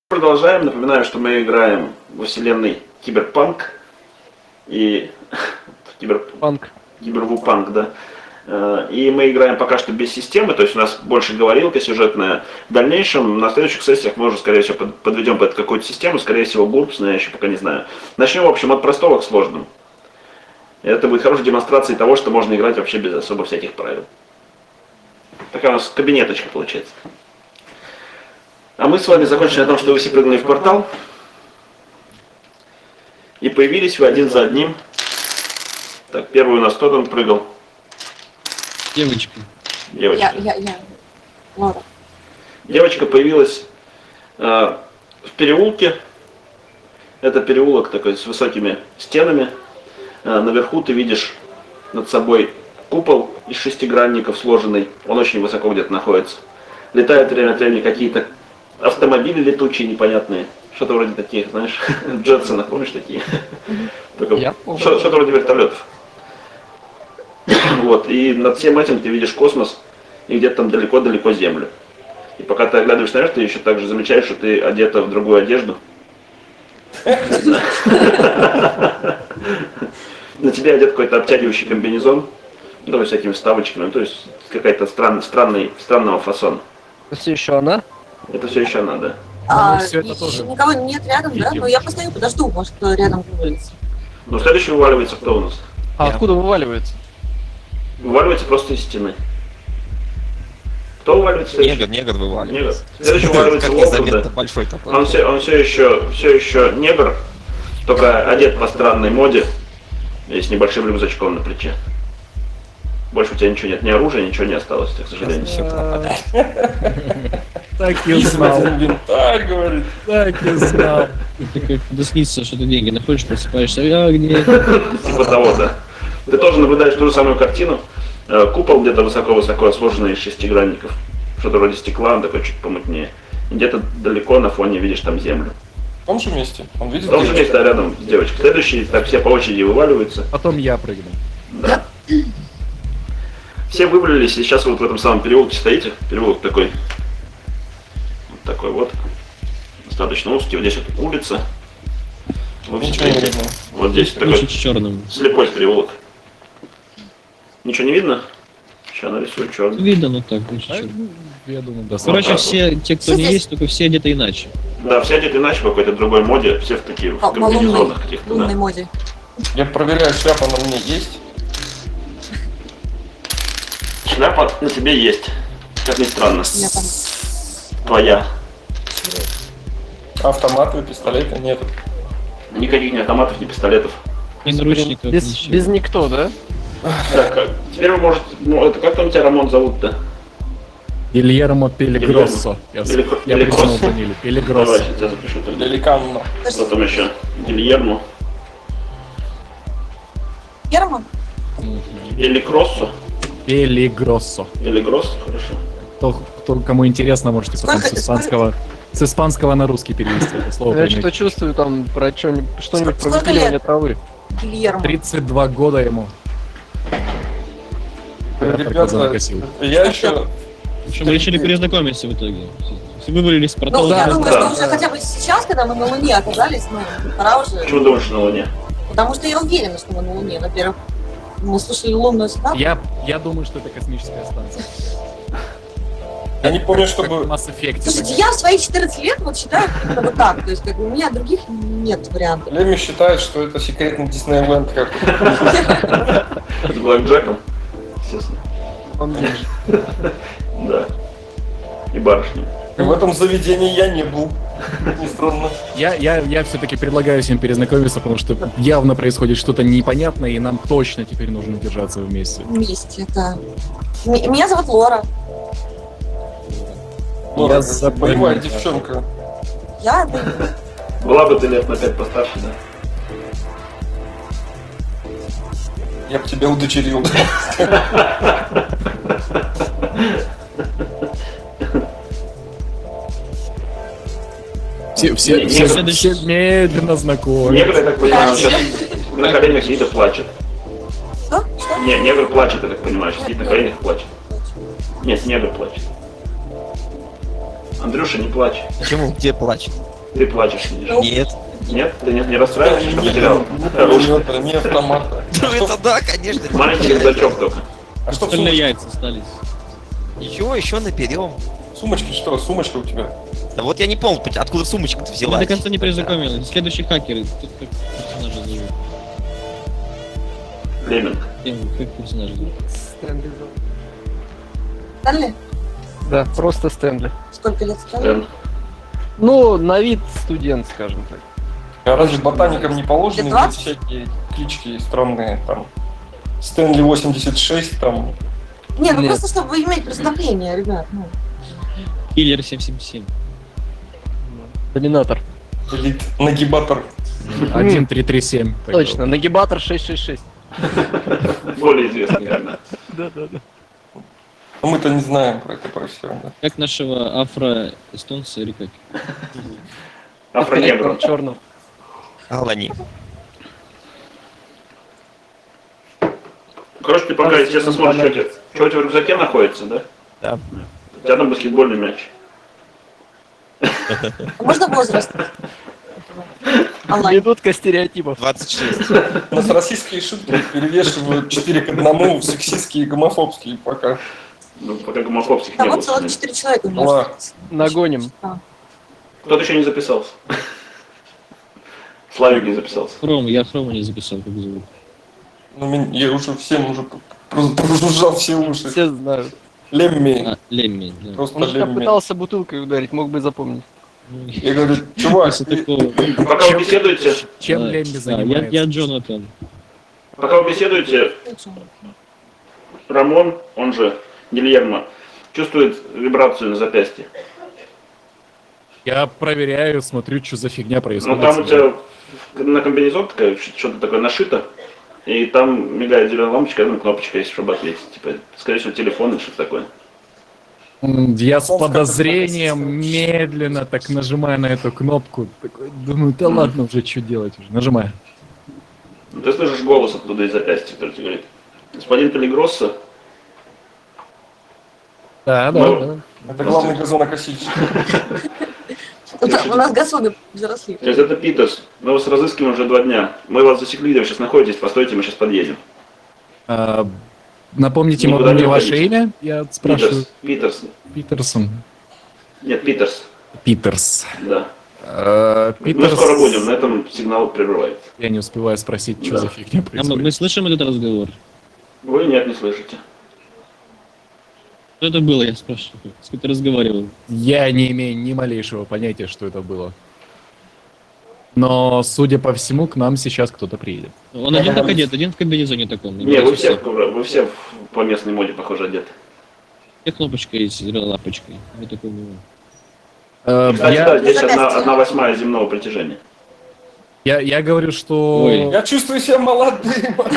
Продолжаем. Напоминаю, что мы играем во вселенной Киберпанк и Кибервупанк, да. И мы играем пока что без системы, то есть у нас больше говорилка сюжетная. В дальнейшем, на следующих сессиях мы уже, скорее всего, подведем под какую-то систему, скорее всего, GURPS, но я еще пока не знаю. Начнем, в общем, от простого к сложному. Это будет хорошей демонстрацией того, что можно играть вообще без особо всяких правил. Такая у нас кабинеточка получается. А мы с вами закончили на том, что вы все прыгнули в портал. И появились вы один за одним. Так, первый у нас кто там прыгал? Девочка. Девочка. Я. Лора. Девочка появилась в переулке. Это переулок такой с высокими стенами. Наверху ты видишь над собой купол из шестигранников сложенный. Он очень высоко где-то находится. Летают время от времени какие-то автомобили летучие, непонятные. Что-то вроде таких, знаешь, Джетсонов, помнишь такие? Что-то вроде вертолетов. Вот, и над всем этим ты видишь космос, и где-то там далеко-далеко Землю. И пока ты оглядываешь наверх, ты еще также замечаешь, что ты одета в другую одежду. На тебе одет какой-то обтягивающий комбинезон, ну, с всякими вставочками, то есть какая-то странного фасона. Это все еще она? Это все еще она, да. Все это тоже. Никого нет рядом, да? Но я постою, подожду, может, кто рядом вывалится. Ну, следующий вываливается кто у нас? А откуда вываливается? Вываливается просто из стены. Кто вываливается? Негр вываливается. Следующий вываливается Локвуд. Большой такой. Он все еще негр, только одет по странной моде и с небольшим рюкзачком на плече. Больше у тебя ничего нет, ни оружия, ничего не осталось, к сожалению. Все пропадает. Так и знал. Инвентарь, говорит. Так и знал. Ты как снится, что ты деньги находишь, просыпаешься, а где? Типа того, да. Ты тоже наблюдаешь ту же самую картину. Купол где-то высоко-высоко сложенный из шестигранников. Что-то вроде стекла, он такой чуть помутнее. И где-то далеко на фоне видишь там землю. В том же месте. Он видит В том же месте, а рядом с девочкой. Следующий, так все по очереди вываливаются. Потом я прыгну. Да. Все вывалились, и сейчас вот в этом самом переулке стоите. Переулок такой. Вот такой вот. Достаточно узкий. Вот здесь вот улица. Вы все Ничего не видите. видно. Вот здесь такой черным. слепой переулок. Ничего не видно? Сейчас нарисую черный. Видно, но так, чуть-чуть. Я думаю, да. Короче, так все те, кто не есть, только все одеты иначе. Да, все одеты иначе, в какой-то другой моде. Все в таких в комбинезонах каких-то. лунной Да. моде. Я проверяю, шляпа на мне есть. Шляпа на тебе есть. Как ни странно. Я там. Твоя. Автоматы, пистолеты нет. Никаких ни автоматов, ни пистолетов. Ни наручников, ничего. Без никто, да? Так, теперь вы можете... Ну, это как там тебя, Рамон, зовут-то? Гильермо Пелегроссо. Я Пелегроссо. придумал фамилию. Пелегроссо. Давайте, я запишу тогда. Деликанно. Что там еще? Гильермо. Герман? Пеликроссо. Пелегроссо. Пелигроссо, хорошо. Кому интересно, можете потом с испанского на русский перевести это слово. Я поймете. что-то чувствую там про что-нибудь про Сколько выпиливание лет? травы. Гильермо. 32 года ему. Ребята, Занокосил. я еще... Что мы решили перезнакомиться в итоге. Все вывалились с Ну, портала. я Да, думаю, да. что уже хотя бы сейчас, когда мы на Луне оказались, ну, пора уже. Почему думаешь на Луне? Потому что я уверена, что мы на Луне. Во-первых, мы слушали лунную ситуацию. Я думаю, что это космическая станция. Я не помню, Как в чтобы... Mass Effect. Слушайте, я в свои 14 лет вот считаю как-то вот так. То есть, как бы, у меня других нет вариантов. Леми считает, что это секретный Диснейленд как С Блэкджеком? Естественно. Он Да. И барышней. И в этом заведении я не был. Не странно. Я все-таки предлагаю всем перезнакомиться, потому что явно происходит что-то непонятное, и нам точно теперь нужно держаться вместе. Вместе, да. Меня зовут Лора. Лора, забыл. боевая девчонка. Я Была бы ты лет на 5 постарше, да? Я бы тебя удочерил. Все медленно знакомы. Негр, я так понимаю, сейчас на коленях сидит и плачет. Что? Что? Не, негр плачет, я так понимаю, сидит на коленях и плачет. Нет, негр плачет. Андрюша, не плачь. Почему? Где плачет? Ты плачешь, видишь. Нет. Нет? Ты не расстраиваешься, что Нет, потерял? пулемета, ни автомата. Ну это да, конечно. Маленький рюкзачок только. А что в Остальные сумочке? яйца остались. Ничего, еще наберем. Сумочки что? Сумочка у тебя? Да вот я не помню, откуда сумочка-то Я взялась. до конца не перезнакомил. Следующий хакер. Тут как персонажа зовут. Леминг. Как персонажа зовут? Стэнли. Стэнли? Да, просто Стэнли. Сколько лет Стэнли? Стэн. Ну, на вид студент, скажем так. А разве ботаникам не положены Лет 20? всякие клички странные там? Стэнли 86 там. Не, ну Нет. просто чтобы иметь представление, ребят. Ну. Киллер 777. Доминатор. Или нагибатор. 1337. так Точно, было. нагибатор 666. Более известный, наверное. Да-да-да. Но мы-то не знаем про это, про все. Да. Как нашего афро-эстонца или как? Афронегру. Черного. Алани. Короче, ты пока, естественно, смотришь, что у тебя в рюкзаке находится, да? Да. У тебя там баскетбольный мяч. А можно возраст? Аллах. Минутка стереотипов. 26. У нас российские шутки перевешивают 4 к 1 в сексистские и гомофобские пока. Ну, пока гомофобских А не вот было. целых 4 человека у меня. Ладно. осталось. Нагоним. Кто-то еще не записался. Славик не записался. Я Хрома не записал, как зовут. Ну, я уже всем уже прожужжал все уши. Все знают. Лемми. А, Лемми, да. Просто Он же меня Лемми. пытался бутылкой ударить, мог бы запомнить. Ну, Я говорю, чувак, после ты- такого... Пока вы беседуете, Чем Да, Лемми да, занимается? я Джонатан. пока вы беседуете, Рамон, он же Гильермо, чувствует вибрацию на запястье. Я проверяю, смотрю, что за фигня Ну происходит. там у тебя на комбинезон такая, что-то такое нашито, и там мигает зеленая лампочка, ну кнопочка есть, чтобы ответить. Типа, скорее всего, телефон или что-то такое. Я с Он подозрением как-то медленно так нажимаю на эту кнопку. Такой, думаю, да ладно уже, что делать уже. Нажимаю. Ну, ты слышишь голос оттуда из запястья, который тебе говорит: господин Пелигроссо, Да, Ну, да. это главный газонокосильщик. У нас газоны взросли. то есть это Питерс, мы вас разыскиваем уже 2 дня. Мы вас засекли, где вы сейчас находитесь, постойте, мы сейчас подъедем. А, напомните Никуда не мне ваше уходите. имя? Я спрашиваю. Питерс. Питерсон. Нет, Питерс, Питерс. да. Мы Питерс. скоро будем, на этом сигнал прерывается. Я не успеваю спросить, что Да. за фигня А мы происходит. слышим этот разговор? Вы нет, не слышите. Что это было, я спрашиваю? С кем ты разговаривал? Я не имею ни малейшего понятия, что это было. Но, судя по всему, к нам сейчас кто-то приедет. Он один так одет, один в комбинезоне таком. Не, вы все по местной моде, похоже, одеты. Где кнопочка есть с зеленой лампочкой? Вот такой было. Кстати, да, Я, здесь Запястье. 1/8 земного притяжения. я говорю, что... Ой. Я чувствую себя молодым.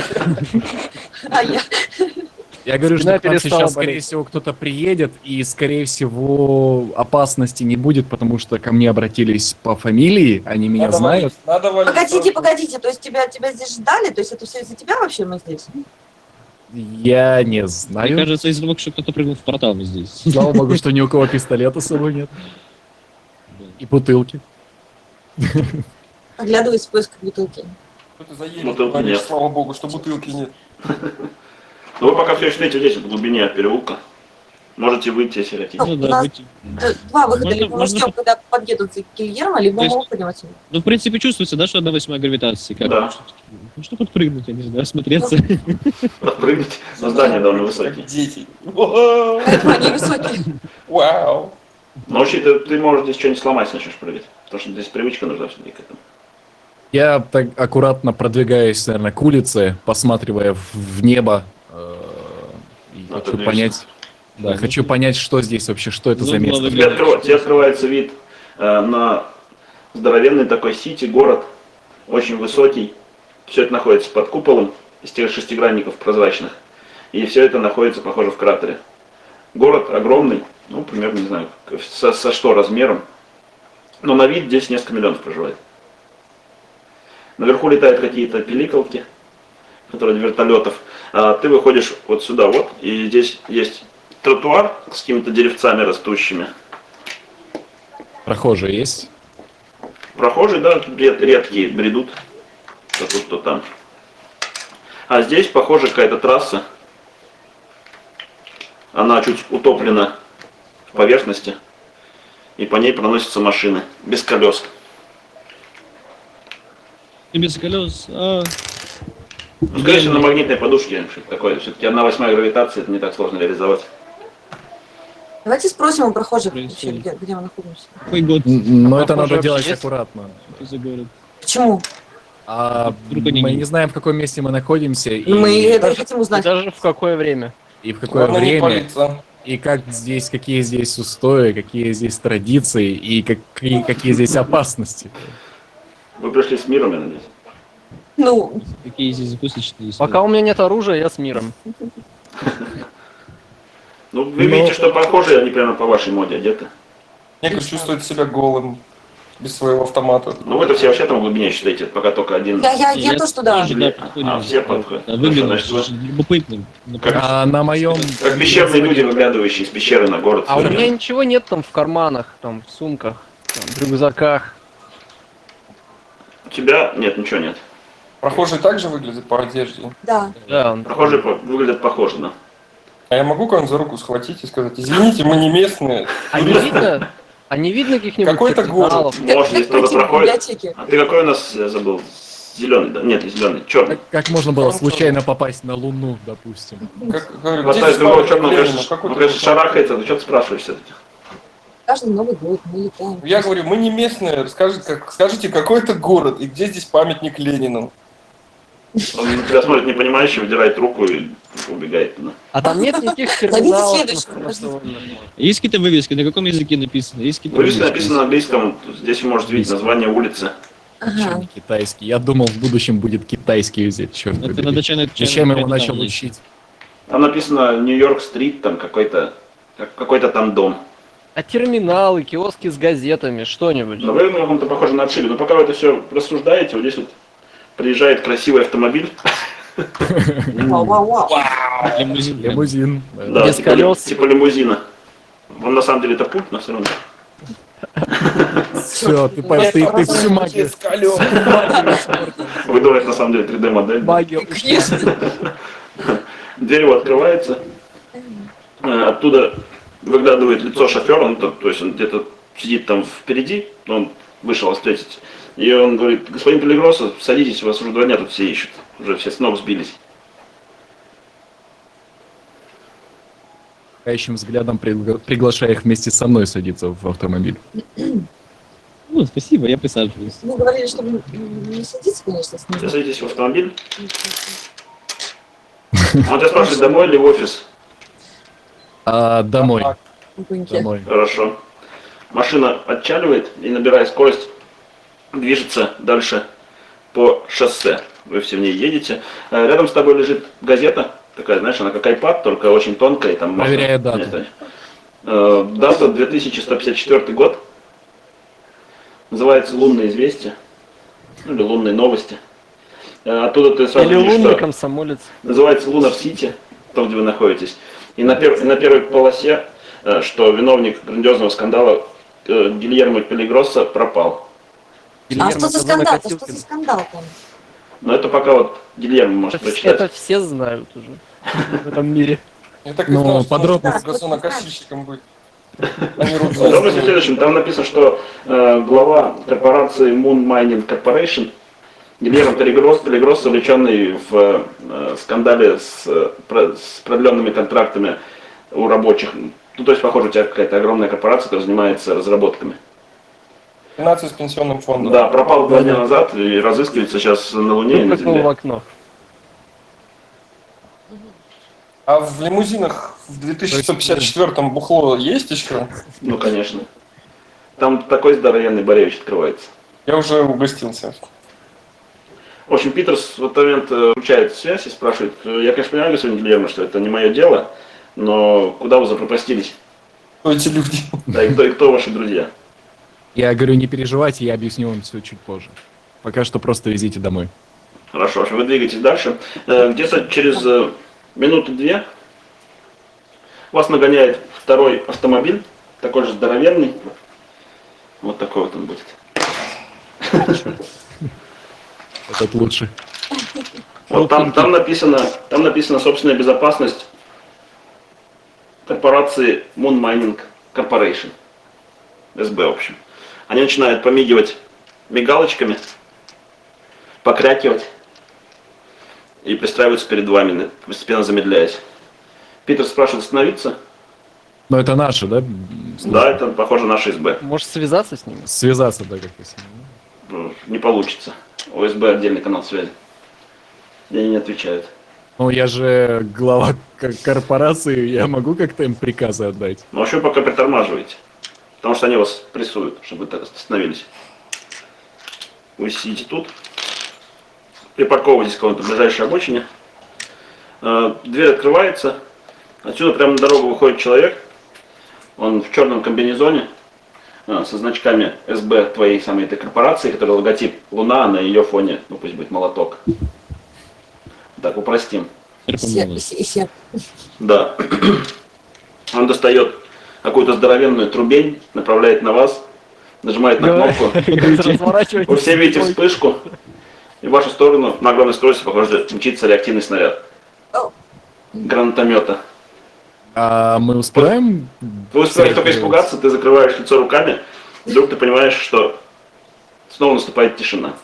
А я. Я говорю, Спина что к нам перестала сейчас, скорее болеть. всего, кто-то приедет, и, скорее всего, опасности не будет, потому что ко мне обратились по фамилии, они меня Надо знают. валить, надо валить. Погодите, то есть тебя здесь ждали? То есть это все из-за тебя вообще мы здесь? Я не Мне знаю. кажется, из того, что кто-то прыгнул в портал здесь. Слава богу, что ни у кого пистолета с собой нет. И бутылки. Оглядываясь в поисках бутылки. Что-то заедет, Бутылки говоришь, нет. слава богу, что бутылки нет. Но вы пока все еще стоите здесь, в глубине переулка. Можете выйти, если хотите. Ну У да, нас- выйти. 2 выхода, Можно- либо мы можно ждем, когда подъедут за Гильермо, либо То есть- мы уходим отсюда. Ну, в принципе, чувствуется, да, что 1/8 гравитации. Как? Да. Ну, что подпрыгнуть, я не знаю, осмотреться. Подпрыгнуть. Но здание довольно Как высокие. дети. Вау. Поэтому они высокие. Вау. Но вообще ты можешь здесь что-нибудь сломать, если начнешь прыгать. Потому что здесь привычка нужна все-таки к этому. Я так аккуратно продвигаюсь, наверное, к улице, посматривая в небо. И Ну, хочу отлично. понять... Да, хочу понять, что здесь вообще, что это Ну, за место. главное, Тебе открывается вид на здоровенный такой сити, город, очень высокий. Все это находится под куполом из тех шестигранников прозрачных. И все это находится, похоже, в кратере. Город огромный, ну, примерно, не знаю, со что размером. Но на вид здесь несколько миллионов проживает. Наверху летают какие-то пиликалки, которые от вертолетов. А ты выходишь вот сюда вот, и здесь есть тротуар с какими-то деревцами растущими. Прохожие есть? прохожие, да, редкие бредут. То тут, то там. А здесь, похоже, какая-то трасса. Она чуть утоплена в поверхности. И по ней проносятся машины. Без колес. И без колес. А, Ну, скорее всего, на магнитной подушке что-то такое. Все-таки 1/8 гравитации, это не так сложно реализовать. Давайте спросим у прохожих, Происходит. вообще, где мы находимся. какой год? Но это надо вообще делать есть? аккуратно. Что за город? Почему? А Вдруг они мы не- не знаем, в каком месте мы находимся Ну, мы и, это и хотим И узнать. даже в какое время. и в какое Главное не время, палиться. и как здесь, какие здесь устои, какие здесь традиции и какие здесь опасности. Вы пришли с миром, я надеюсь. Ну, Какие здесь закусочные есть? Пока у меня нет оружия, я с миром. Ну, вы видите, что прохожие, они прямо по вашей моде одеты. Некоторые чувствуют себя голым, без своего автомата. Ну, вы-то все вообще там в глубине считаете, пока только один. я то, что да. тоже, да, подходим. А, все подходят. Да, Хорошо, выглядит значит, вы- очень любопытным. Ну, Как- А на моем... Как пещерные люди, выглядывающие из пещеры на город. А у меня ничего нет там в карманах, там, в сумках, там, в рюкзаках. У тебя нет, ничего нет. Прохожие также выглядят по одежде. Да. Да, Прохожие выглядят похоже, да. А я могу кого-нибудь за руку схватить и сказать, извините, мы не местные. А не видно? А не видно каких-нибудь Какой-то город. кардиналов? Может, если кто-то пройти в проходит. библиотеке. А ты какой у нас, я забыл, зеленый, да? Нет, не зеленый, черный. Как можно было случайно попасть на Луну, допустим? Говорю, Вот где так другого здесь черного, Ленина? конечно, Какой ну, ты конечно, город? шарахается, ты что ты спрашиваешь все-таки? Каждый Новый год мы летаем. Я говорю, мы не местные, скажите, какой это город и где здесь памятник Ленину? Он на тебя смотрит непонимающе, выдирает руку и убегает. Да. А там нет никаких Ловите терминалов. следующего, информационных? Есть какие-то вывески? На каком языке написано? Есть какие-то Вывеска вывески? написана на английском, здесь вы можете видеть название улицы. Ага. Не китайский. Я думал, в будущем будет китайский взять, черт Это побери. надо чайно- Зачем я его чайно- начал чайно- учить? Там написано Нью-Йорк-стрит, там какой-то там дом. А терминалы, киоски с газетами, что-нибудь. Но вы на каком-то похоже на отшибе. Но пока вы это все рассуждаете, вот здесь вот приезжает красивый автомобиль. Вау-вау-вау. Лимузин. Лимузин. Да, Без типа, колес. типа лимузина. Он на самом деле это пульт, но все равно. Все, ты всю магию. Без колес. Выдувает на самом деле 3D-модель. Магия. Конечно. Дверь его открывается. Оттуда выглядывает лицо шофера, ну, то есть он где-то сидит там впереди, он вышел вас встретить. И он говорит: господин Пелегроса, садитесь, вас уже 2 дня тут все ищут. Уже все с ног сбились. Кающим взглядом приглашая их вместе со мной садиться в автомобиль. Ну, спасибо, я присаживаюсь. Вы говорили, чтобы не садиться, конечно, с Все ним. садитесь в автомобиль. Он тебя спрашивает, домой или в офис? Домой. Опаньки. Домой. Хорошо. Машина отчаливает и, набирая скорость, движется дальше по шоссе. Вы все в ней едете. Рядом с тобой лежит газета. Такая, знаешь, она как iPad, только очень тонкая. И там можно Проверяю дату. понять. Дата 2154 год. Называется «Лунные известия». Ну, или «Лунные новости». Оттуда ты сразу Или видишь, лунный что комсомолец. называется «Лунар Сити», там, где вы находитесь. И на первой полосе, что виновник грандиозного скандала Гильермо Пелегроса пропал. А Гильермо что за Казано скандал? Что Косилкин. за скандал там? Но это пока вот Гильермо может прочитать. Это все знают уже в этом мире. Я так и Ну, знал, что подробно. он газонокосильщиком быть. А не Подробности в следующем. Там написано, что глава корпорации Moon Mining Corporation Гильермо Пелегроса, увлеченный в скандале с продленными контрактами у рабочих. Ну, то есть, похоже, у тебя какая-то огромная корпорация, которая занимается разработками. 15 с пенсионным фондом. Да, пропал 2 дня назад и разыскивается сейчас на Луне и на Выпрыгнул в Земле. окно. А в лимузинах в 2154-м бухло есть еще? Ну, конечно. Там такой здоровенный Боревич открывается. Я уже угостился. В общем, Питерс в этот момент включает связь и спрашивает: я, конечно, понимаю, господин Гильермо, что это не мое дело, но куда вы запропастились? Кто эти люди? Да, и кто ваши друзья? Я говорю, не переживайте, я объясню вам все чуть позже. Пока что просто везите домой. Хорошо, в общем, вы двигаетесь дальше. Где-то через минуту-две вас нагоняет второй автомобиль, такой же здоровенный. Вот такой вот он будет. Этот лучше. Вот там написано собственная безопасность корпорации Moon Mining Corporation. СБ, в общем. Они начинают помигивать мигалочками, покрякивать и пристраиваются перед вами, постепенно замедляясь. Питер спрашивает остановиться. Но это наши, да? Да, это похоже на наш СБ. Может связаться с ними? Связаться, да, как-то с ними. Ну, не получится. У СБ отдельный канал связи. И они не отвечают. Ну, я же глава корпорации, я могу как-то им приказы отдать. Но вообще пока притормаживаете. Потому что они вас прессуют, чтобы вы так остановились. Вы сидите тут. Припарковываетесь к какой-то ближайшей обочине. Дверь открывается. Отсюда прямо на дорогу выходит человек. Он в черном комбинезоне. Со значками СБ твоей самой этой корпорации, который логотип Луна, а на ее фоне, ну пусть будет молоток. Так, упростим. Все. Да. Он достает какую-то здоровенную трубень, направляет на вас, нажимает на кнопку. Вы все видите вспышку, и в вашу сторону на огромной скорости, похоже, мчится реактивный снаряд гранатомета. А мы успеваем? Вы успеваете только испугаться, ты закрываешь лицо руками, вдруг ты понимаешь, что снова наступает тишина.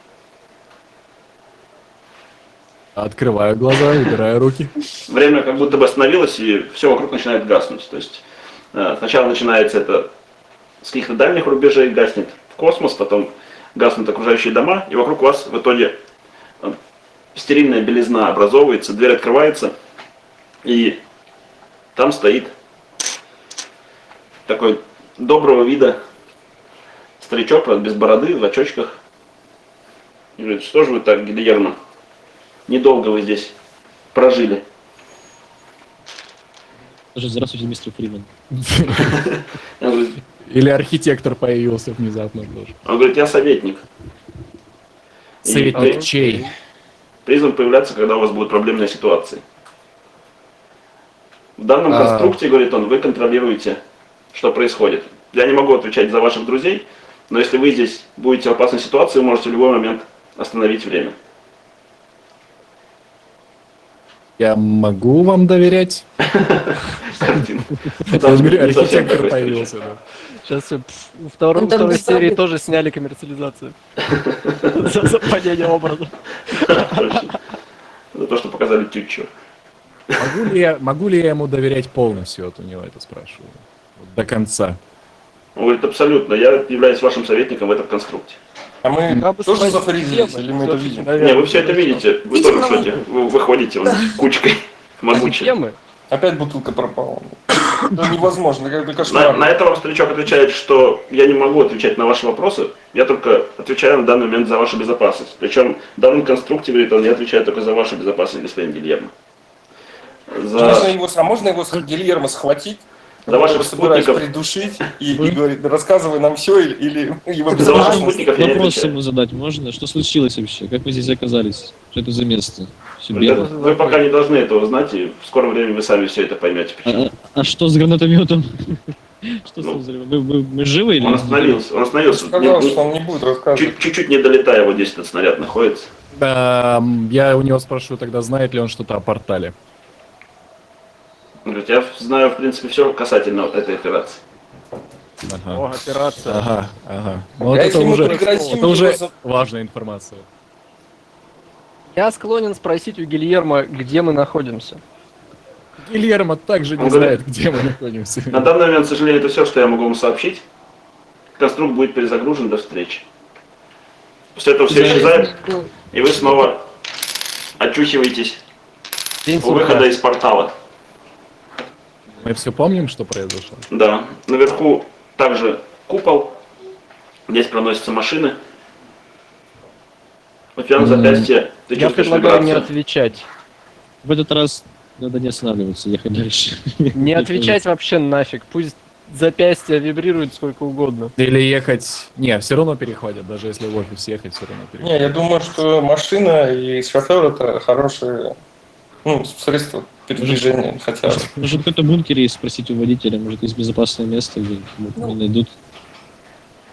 Открываю глаза, убираю руки. Время как будто бы остановилось, и все вокруг начинает гаснуть. То есть сначала начинается это с каких-то дальних рубежей, гаснет в космос, потом гаснут окружающие дома, и вокруг вас в итоге стерильная белизна образовывается, дверь открывается, и там стоит такой доброго вида старичок, правда, без бороды, в очочках. И говорит, что же вы так, Гильермо? Недолго вы здесь прожили. Здравствуйте, мистер Фриман. Он говорит, Или архитектор появился внезапно тоже. я советник. И Советник чей? призван появляться, когда у вас будут проблемные ситуации. В данном конструкте, говорит он, вы контролируете, что происходит. Я не могу отвечать за ваших друзей, но если вы здесь будете в опасной ситуации, вы можете в любой момент остановить время. Я могу вам доверять? Картина. Я говорю, архитектор появился, да. Сейчас во второй серии тоже сняли коммерциализацию. За падение образа. За то, что показали тютчу. Могу ли я ему доверять полностью? Вот у него это спрашиваю. Вот до конца. Он говорит, абсолютно, я являюсь вашим советником в этом конструкте. А мы Я бы тоже спросил, зафризились, кем или мы это видим? Не, вы все это видите, вы тоже в шоке. Вы выходите вот кучкой могучей. Темы? Опять бутылка пропала. Это невозможно, это кошмар. На это вам старичок отвечает, что я не могу отвечать на ваши вопросы, я только отвечаю на данный момент за вашу безопасность. Причем в данном конструкте, говорит он, я отвечаю только за вашу безопасность, господин Гильермо. Можно его Гильермо схватить, За ваших его собираюсь спутников. придушить и говорит, рассказывай нам все, или его За ваших безопасность. спутников я не Вопрос отвечаю. ему задать можно? Что случилось вообще? Как вы здесь оказались? Что это за место? Всё Да, белое. вы пока не должны этого знать, и в скором времени вы сами все это поймете. Почему. А что с гранатометом? Что с Ну, ним взрыв? Мы живы или Он остановился. Сказал, что он не будет рассказывать. Чуть-чуть не долетая, вот здесь этот снаряд находится. Я у него спрашиваю тогда, знает ли он что-то о портале. Он говорит, я знаю, в принципе, все касательно вот этой операции. Ага. Операция. Ага. Ну, вот А это если мы уже, прекратим это уже его за- важная информация. Я склонен спросить у Гильермо, где мы находимся. Гильермо также не Он знает, где мы находимся. На данный момент, к сожалению, это все, что я могу вам сообщить. Конструкт будет перезагружен до встречи. После этого все исчезает, и вы снова очухиваетесь День у выхода сурка. из портала. Мы все помним, что произошло? Да, наверху также купол. Здесь проносятся машины. У тебя на запястье ты Я чувствуешь предлагаю не вибрацию. отвечать. В этот раз надо не останавливаться, ехать дальше. Не отвечать вообще нафиг. Пусть запястье вибрирует сколько угодно. Или ехать... Не, все равно перехватят, даже если в офис ехать, все равно Не, перехватят. я думаю, что машина и шофер это хорошие средства передвижения, хотя бы. Может, в какой-то бункере есть, спросить у водителя, может, есть безопасное место, где не найдут.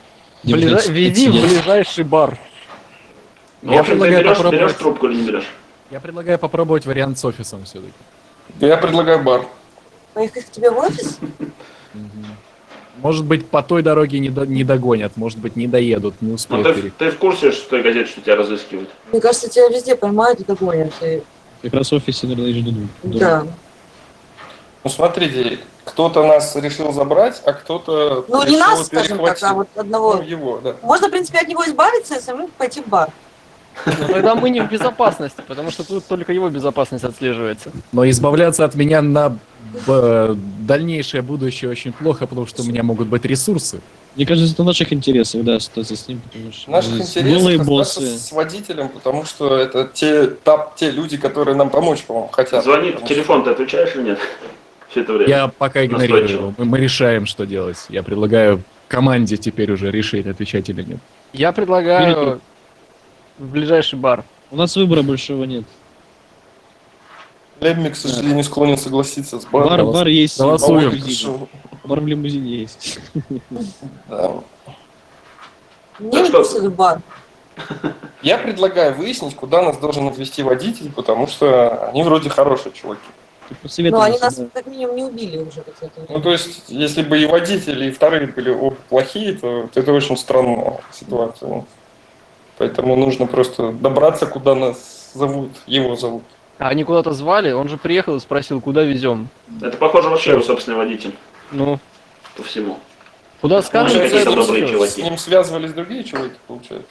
Веди в ближайший бар. Ну, в Я общем, ты предлагаю берешь попробовать. трубку или не берешь? Я предлагаю попробовать вариант с офисом все-таки. Я предлагаю бар. Поехать к тебе в офис? Может быть, по той дороге не догонят, может быть, не доедут, не Ну, успеют ты в курсе, что в той газете, что тебя разыскивают? Мне кажется, тебя везде поймают и догонят. Как раз в офисе, наверное, и ждут. Да. Ну, смотрите, кто-то нас решил забрать, а кто-то Ну, не решил нас, скажем так, перехватить. а вот одного. Ну, его, да. Можно, в принципе, от него избавиться и самим пойти в бар. Но тогда мы не в безопасности, потому что тут только его безопасность отслеживается. Но избавляться от меня на дальнейшее будущее очень плохо, потому что у меня могут быть ресурсы. Мне кажется, это в наших интересах, да, остаться с ним, потому что В наших голые интересах остаться боссы. с водителем, потому что это те люди, которые нам помочь, по-моему, хотят. Звонит, Потому телефон ты отвечаешь или нет? Все это время. Я пока игнорирую Настойчиво. его. Мы решаем, что делать. Я предлагаю команде теперь уже решить, отвечать или нет. Я предлагаю в ближайший бар. У нас выбора большого нет. Лемми, к сожалению, склонен согласиться с баром. Бар есть. Голосуем. в лимузине. Бар в лимузине есть. Да. Не Так что- в бар. Я предлагаю выяснить, куда нас должен отвезти водитель, потому что они вроде хорошие чуваки. Ты Но посоветуй они нас, нас да. как минимум не убили уже. кстати. Ну, то есть, если бы и водители, и вторые были оба плохие, то это очень странная ситуация. Поэтому нужно просто добраться, куда нас зовут, его зовут. А они куда-то звали, он же приехал и спросил, куда везем. Это, похоже, вообще его собственный водитель. Ну, По всему. куда скажем, Может, за какие-то это добрые всё. чуваки. С ним связывались другие чуваки, получается.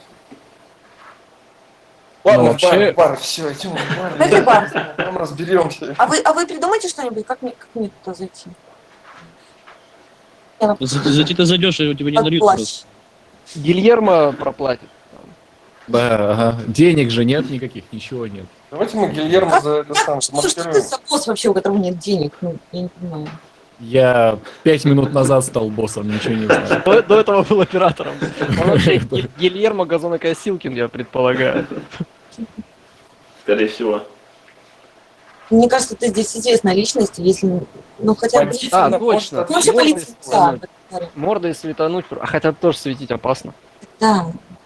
Ладно, Ну, вообще- бар, все, идем в бар. Какой бар? Там разберемся. А вы придумайте что-нибудь, как мне туда зайти? За ты зайдешь, и у тебя не Под нальют плащ. просто. Гильермо проплатит. Да, ага. Денег же нет никаких, ничего нет. Давайте мы Гильермо Как- за это сам Слушай, что ты замаскируем. за босс вообще, у которого нет денег? Ну, я не понимаю. Я 5 минут назад стал боссом, ничего не знаю. До этого был оператором. Он вообще Гильермо Газонокосилкин, я предполагаю. Скорее всего. Мне кажется, ты здесь известная личность, если... Ну, хотя бы... Водитель А, на точно. Ну, вообще Мордой полиция, да, светануть. говорю. Мордой светануть, а хотя тоже светить опасно. Да.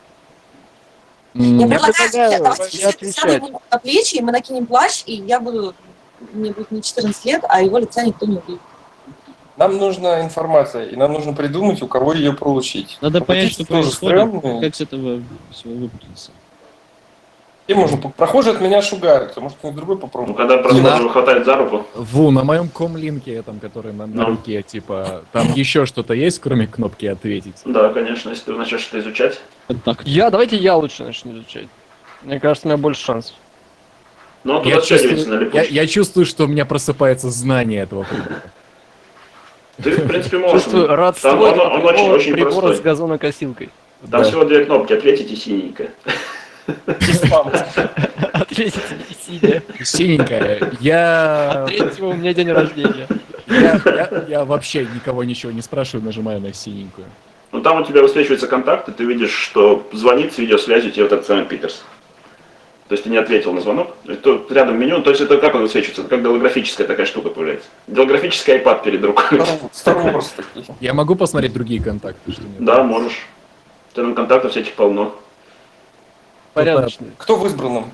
М, Я Я предлагаю, предлагаю давайте не я отвечать. сяду ему на плечи, и мы накинем плащ, и я буду... Мне будет не 14 лет, а его лица никто не увидит. Нам нужна информация, и нам нужно придумать, у кого ее получить. Надо понять, Водитель что тоже происходит, стрёмный. как с этого всего выпутаться. И можно, прохожие от меня шугаются, может кто-нибудь другой Ну, попробует. когда прохожего хватает за руку, На моем комлинке, этом, который на Ну. руке, типа, там еще что-то есть, кроме кнопки ответить? да, конечно, если ты начнешь это изучать. Контакт. Давайте я лучше начну изучать. Мне кажется, у меня больше шансов. Но он Я туда стягивается на чувствую, липучку. я чувствую, что у меня просыпается знание этого предмета. Ты, в принципе, можешь. Чувствую Там родство он очень, очень прибора простой. с газонокосилкой. Там Да. всего две кнопки, ответить и синенькая. Ответите мне сидя. Синенькая, я Третьего у меня день рождения. Я вообще никого ничего не спрашиваю, нажимаю на синенькую. Ну там у тебя высвечиваются контакты, ты видишь, что звонит с видеосвязью тебе вот этот самый Питерс. То есть ты не ответил на звонок. То есть тут рядом меню, то есть это как он высвечивается? Это как голографическая такая штука появляется. Голографический iPad перед рукой. Star Wars такие. Я могу посмотреть другие контакты, что нет? Да, можешь. Ты там контактов всяких полно. Порядочный. Кто в избранном?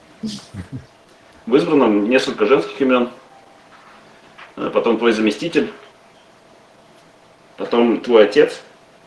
В избранном несколько женских имен. Потом твой заместитель. Потом твой отец.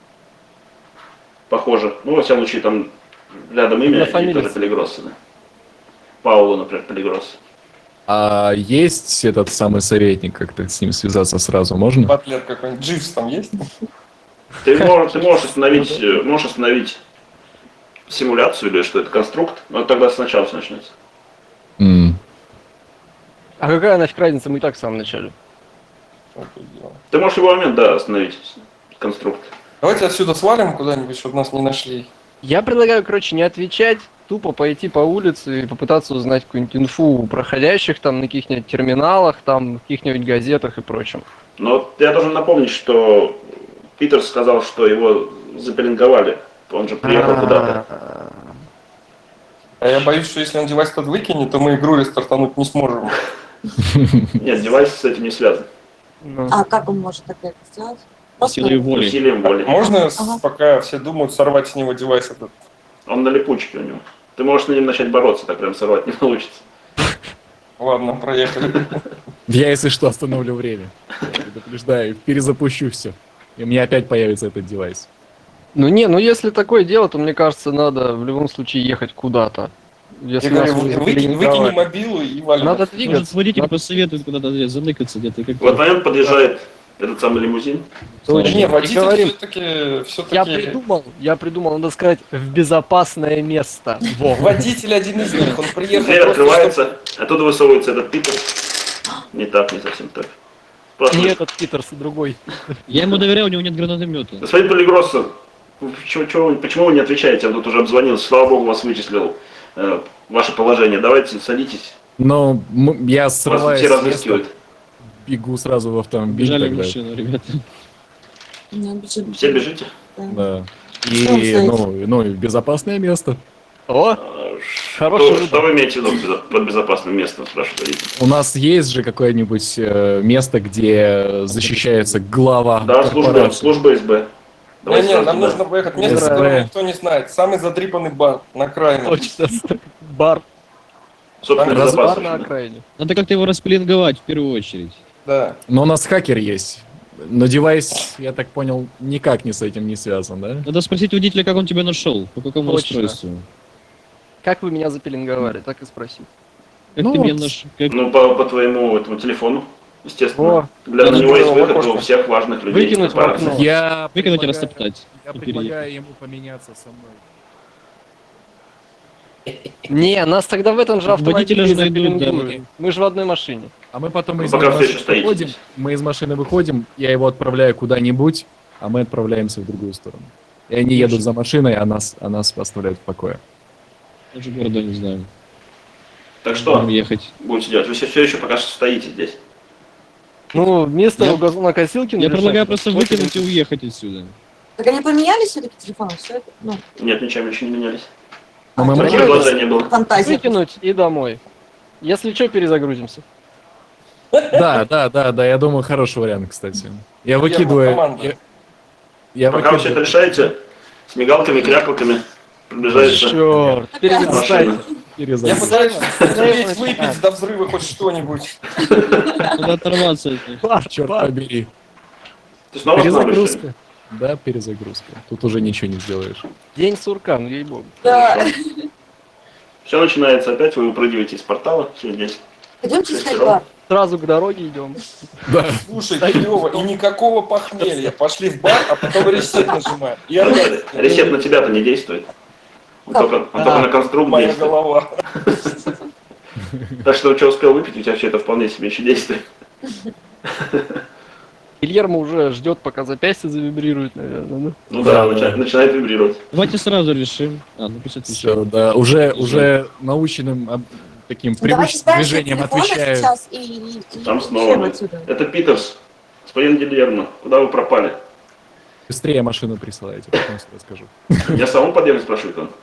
Похоже. Ну, во всяком случае, там рядом имя На и фамилию. тоже Пелигросса, да. Пауло, например, Пелигросса. А есть этот самый советник, как-то с ним связаться сразу можно? Батлер какой-нибудь. Дживс там есть? Ты можешь остановить симуляцию или что это, конструкт, но тогда сначала все начнется. М. А какая нафиг разница, мы и так в самом начале. Такое дело. Ты можешь в любой момент, да, остановить конструкт. Давайте отсюда свалим куда-нибудь, чтобы нас не нашли. Я предлагаю, короче, не отвечать, тупо пойти по улице и попытаться узнать какую-нибудь инфу у проходящих там на каких-нибудь терминалах, там, в каких-нибудь газетах и прочем. Но я должен напомнить, что Питер сказал, что его запеленговали. Он же приехал куда-то. А я боюсь, что если он девайс тот выкинет, то мы игру рестартануть не сможем. Нет, девайс с этим не связан. Ну. А как он может тогда это сделать? Просто Силой воли. Усилием воли. Можно, Ага. пока все думают, сорвать с него девайс этот? Он на липучке у него. Ты можешь на ним начать бороться, так прям сорвать не получится. Ладно, проехали. Я, если что, остановлю время. Я предупреждаю, перезапущу все. И у меня опять появится этот девайс. Ну не, ну если такое дело, то мне кажется, надо в любом случае ехать куда-то. Если Я говорю, нас уже выкини запеленговали. мобилу и вали. Надо Может, двигаться. водитель Надо- посоветует куда-то заныкаться где-то. Как В этот момент подъезжает этот самый лимузин. Точно. Не, И водитель говорим, все-таки... я придумал, надо сказать, в безопасное место. Во. Водитель один из них, он приехал Дверь просто, открывается, оттуда высовывается этот Питер. Не так, не совсем так. Просто- Не этот Питерс, другой. Я ему доверяю, у него нет гранатомета. Господин Полигроссо, почему вы не отвечаете? Я тут уже обзвонился, слава богу, вас вычислил ваше положение. Давайте садитесь. Но я Вас срываюсь все с места, разыскивают. бегу сразу в автомобиль. Бежали в тогда. машину, ребята. не бежим. Все бежите? Да. Да. Что И, вы стоите? ну, и в безопасное место. О, Что, Хороший выбор. что вы имеете в виду под безопасным местом, спрашивает водитель? У нас есть же какое-нибудь место, где защищается глава Да, корпорации? служба СБ. Давайте Не, сразу нам туда. нужно поехать в место, СБ. которое никто не знает. Самый задрипанный бар на окраине. точно. Бар. Собственно, Раз- Бар безопасно. на да. окраине. Надо как-то его распеленговать в первую очередь. Да. Но у нас хакер есть. Но девайс, я так понял, никак не с этим не связан, да? Надо спросить водителя, как он тебя нашел, по какому Точно. устройству. Как вы меня запеленговали, так и спросил. Как Ну ты меня вот. нашел? Как... Ну, по твоему этому телефону, естественно. О, Для надо него есть было выход окошко. у всех важных людей. Выкинуть в корпорации. окно. Я Выкинуть и предлагаю- растоптать. Я и предлагаю ему поменяться со мной. Не, нас тогда в этом же Водителя автомобиле же найдут, да. запеленгуют. Мы же в одной машине. А мы потом Ну, из пока все машины еще стоите выходим, здесь. мы из машины выходим, я его отправляю куда-нибудь, а мы отправляемся в другую сторону. И они едут за машиной, а нас оставляют в покое. Даже города не знаю. Так что Будем ехать. будете делать? Вы все еще пока что стоите здесь. Ну, вместо Я- газонокосилки... Я на предлагаю решетке. просто выкинуть и уехать отсюда. Так они поменяли все-таки телефоны? Все это? Ну, Нет, ничем еще не менялись. Но мы Такое можем- предложение было. фантазия. Выкинуть и домой. Если что, перезагрузимся. Да, я думаю, хороший вариант, кстати. Я выкидываю... команда. Я Пока вы все это выкидываю... решаете, с мигалками, крякалками приближается Черт, машина. Я перезагрузку. пытаюсь успеть выпить до взрыва хоть что-нибудь. Надо оторваться от них. Черт побери. Ты снова смотришь? Перезагрузка. Да, перезагрузка. Тут уже ничего не сделаешь. День сурка, ну ей-богу. Да. Все начинается опять, вы выпрыгиваете из портала, все здесь. Пойдемте искать бар. Сразу к дороге идем. Да. Слушай, клево, и никакого похмелья. Пошли в бар, а потом ресет нажимаем. И опять Ресет на тебя-то не действует. Он Как? только на конструкт моя действует. голова. Так что, что успел выпить, у тебя все это вполне себе еще действует. Гильермо уже ждет, пока запястье завибрирует, наверное. Да? Ну да, начинает вибрировать. Давайте сразу решим. Ну пусть отвечает. Все, да. Уже наученным таким Ну, давайте привычным спрячем движением телефоны отвечаю. сейчас и Там уезжаем снова. отсюда. Это Питерс. Господин Гильермо, куда вы пропали? Быстрее машину присылайте, потом все расскажу. Я самому подъехать спрашивает он.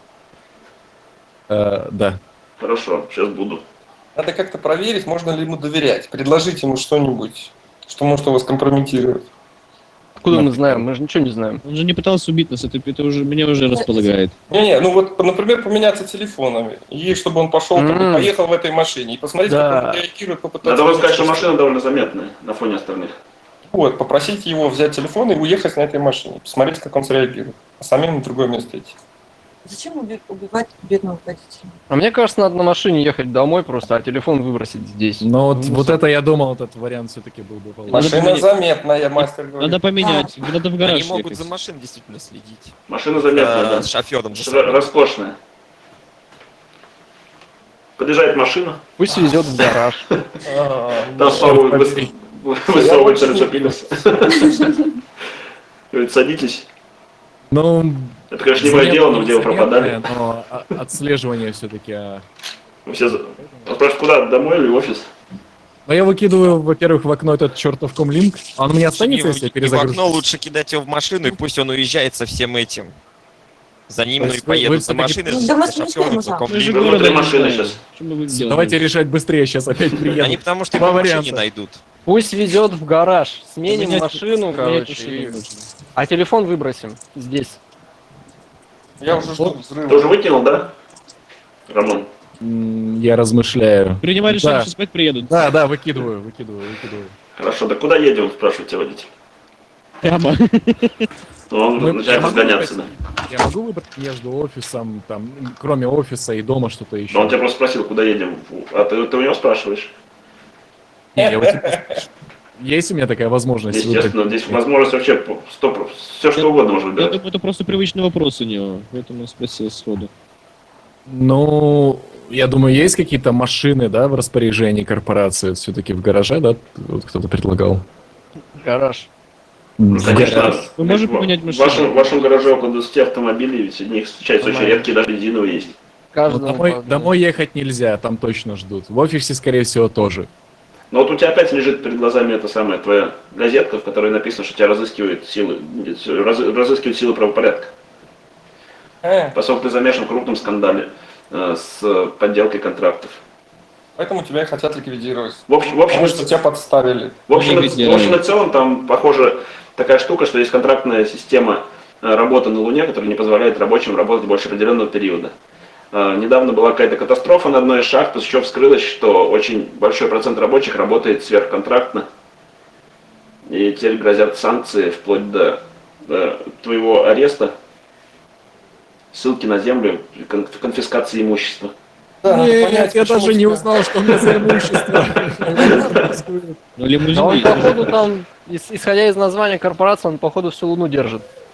Да. Хорошо, сейчас буду. Надо как-то проверить, можно ли ему доверять. Предложить ему что-нибудь, что может его скомпрометировать. Откуда мы знаем? Мы же ничего не знаем. Он же не пытался убить нас, это уже меня уже располагает. Не-не, ну вот, например, поменяться телефонами. И чтобы он пошел, там, и поехал в этой машине. И посмотреть, Да. как он реагирует, попытаться... Надо вам сказать, что что- машина довольно заметная на фоне остальных. Вот, попросить его взять телефон и уехать на этой машине. Посмотреть, как он среагирует. А самим в другое место идти. Зачем убивать бедного водителя? А мне кажется, надо на машине ехать домой просто, а телефон выбросить здесь. Но Ну, вот это я думал, этот вариант все-таки был бы получше. Машина поменять. заметная, мастер говорит. Надо поменять. Надо в гараж Они могут ехать. за машиной действительно следить. Машина заметная, да. С шофером за Ш- собой. Роскошная. Подъезжает машина. Пусть везет в гараж. Там снова высовывается лицо Питерса. Говорит, садитесь. Ну, Это, конечно, не мое дело, но где вы пропадали? заметное, но отслеживание все-таки. Вы все... Он спрашивает, куда? Домой или в офис? Но я выкидываю, во-первых, в окно этот чертов комлинк. А он у меня останется, если я Не в перезагружу? окно, лучше кидать его в машину, и пусть он уезжает со всем этим. За ним, То ну и есть вы поедут за всё-таки- машиной, Ну, за да мы шофером, смешно за уже. Мы же Вы комплиментом. внутри города не машины знаем. сейчас. Что мы будем делать? Давайте решать быстрее, сейчас опять приеду. Они потому что Два его в машине варианта. найдут. Пусть везет в гараж. Сменим Поменять- машину, поменять короче. машину и- нужно. А телефон выбросим здесь. Я уже жду Ты взрыва. уже выкинул, да? Рамон. Я размышляю. Принимай решение, Да. что спать приедут. Да, да, выкидываю. Хорошо, да куда едем, спрашивает тебя водитель. Прямо. Ну, он Мы- начинает я могу разгоняться, да. Я могу выбрать между офисом, там, кроме офиса и дома что-то еще? Да он тебя просто спросил, куда едем. А ты у него спрашиваешь? Не, я у тебя спрашиваю. Есть у меня такая возможность Естественно, выбрать? здесь возможность вообще все что угодно можно Я выбирать. думаю, это просто привычный вопрос у него, поэтому спросил сходу. Ну, я думаю, есть какие-то машины, да, в распоряжении корпорации все-таки в гараже, да? Вот кто-то предлагал. Гараж. Ну, В конечно, гараж. Мы можем в- поменять в машину. вашем гараже около 20 автомобилей, ведь среди них встречаются очень Нормально. редкие, даже бензиновые есть. Но Каждому домой, по одному. домой ехать нельзя, там точно ждут. В офисе, скорее всего, тоже. Но вот у тебя опять лежит перед глазами эта самая твоя газетка, в которой написано, что тебя разыскивают силы правопорядка. Поскольку ты замешан в крупном скандале с подделкой контрактов. Поэтому тебя и хотят ликвидировать. В общем, Потому что тебя подставили. в общем Ликвидировали. и целом там, похоже, такая штука, что есть контрактная система работы на Луне, которая не позволяет рабочим работать больше определенного периода. Недавно была какая-то катастрофа на одной из шахт, после чего вскрылось, что очень большой процент рабочих работает сверхконтрактно. И теперь грозят санкции вплоть до твоего ареста, ссылки на землю, конфискации имущества. Да, надо Нет, понять, я почему даже не тебя- узнал, что у меня за имущество. Ну, лимузин Да он, есть. походу, там, исходя из названия корпорации, он, походу, всю Луну держит.